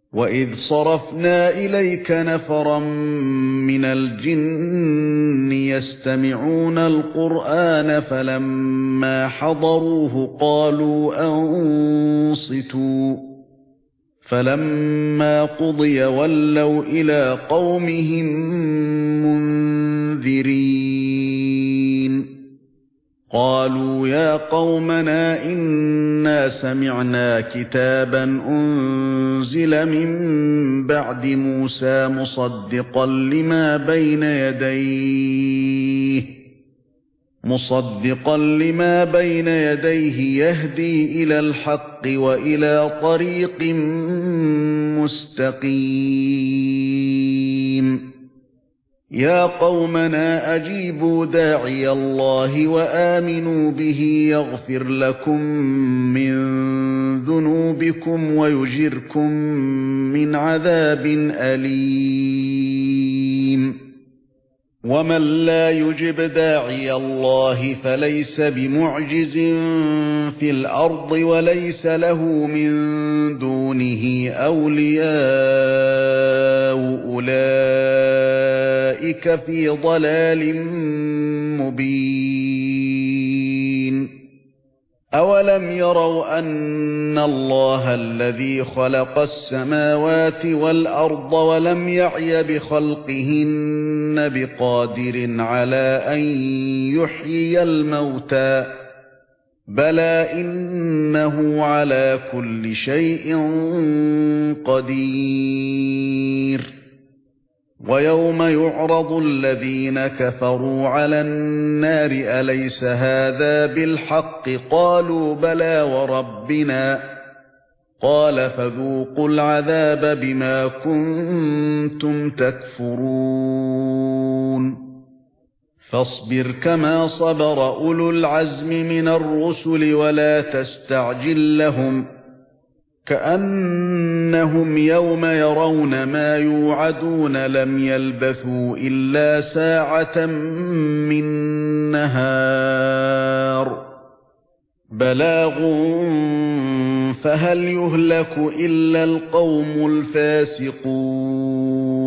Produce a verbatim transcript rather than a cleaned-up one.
وَإِذْ صَرَفْنَا إِلَيْكَ نَفَرًا مِنَ الْجِنِّ يَسْتَمِعُونَ الْقُرْآنَ فَلَمَّا حَضَرُوهُ قَالُوا أَنصِتُوا فَلَمَّا قُضِيَ وَلَّوْا إِلَى قَوْمِهِمْ مُنذِرِينَ قَالُوا يَا قَوْمَنَا إِنَّا سَمِعْنَا كِتَابًا أُنْزِلَ مِنْ بَعْدِ مُوسَى مُصَدِّقًا لِمَا بَيْنَ يَدَيْهِ مُصَدِّقًا لِمَا بَيْنَ يَدَيْهِ يَهْدِي إِلَى الْحَقِّ وَإِلَى طَرِيقٍ مُسْتَقِيمٍ يَا قَوْمَنَا أَجِيبُوا دَاعِيَ اللَّهِ وَآمِنُوا بِهِ يَغْفِرْ لَكُم مِّن ذُنُوبِكُمْ وَيُجِرْكُم مِّنْ عَذَابٍ أَلِيمٍ وَمَن لَّا يُجِبْ دَاعِيَ اللَّهِ فَلَيْسَ بِمُعْجِزٍ فِي الْأَرْضِ وَلَيْسَ لَهُ مِن دُونِهِ أَوْلِيَاءُ أُولَئِكَ فِي ضَلَالٍ مُبِينٍ أَوَلَمْ يَرَوْا أَنَّ اللَّهَ الَّذِي خَلَقَ السَّمَاوَاتِ وَالْأَرْضَ وَلَمْ يَعْيَ بِخَلْقِهِنَّ بِقَادِرٍ عَلَى أَن يُحْيِيَ الْمَوْتَى بَلَى إِنَّهُ عَلَى كُلِّ شَيْءٍ قَدِيرٌ وَيَوْمَ يُعْرَضُ الَّذِينَ كَفَرُوا عَلَى النَّارِ أَلَيْسَ هَذَا بِالْحَقِّ قَالُوا بَلَى وَرَبِّنَا قَالَ فَذُوقُوا الْعَذَابَ بِمَا كُنتُمْ تَكْفُرُونَ فَاصْبِرْ كَمَا صَبَرَ أُولُو الْعَزْمِ مِنَ الرُّسُلِ وَلَا تَسْتَعْجِل لَّهُمْ كَأَنَّهُمْ يَوْمَ يَرَوْنَ مَا يُوعَدُونَ لَمْ يَلْبَثُوا إِلَّا سَاعَةً مِّن نَّهَارٍ بَلَاغٌ فَهَلْ يُهْلَكُ إِلَّا الْقَوْمُ الْفَاسِقُونَ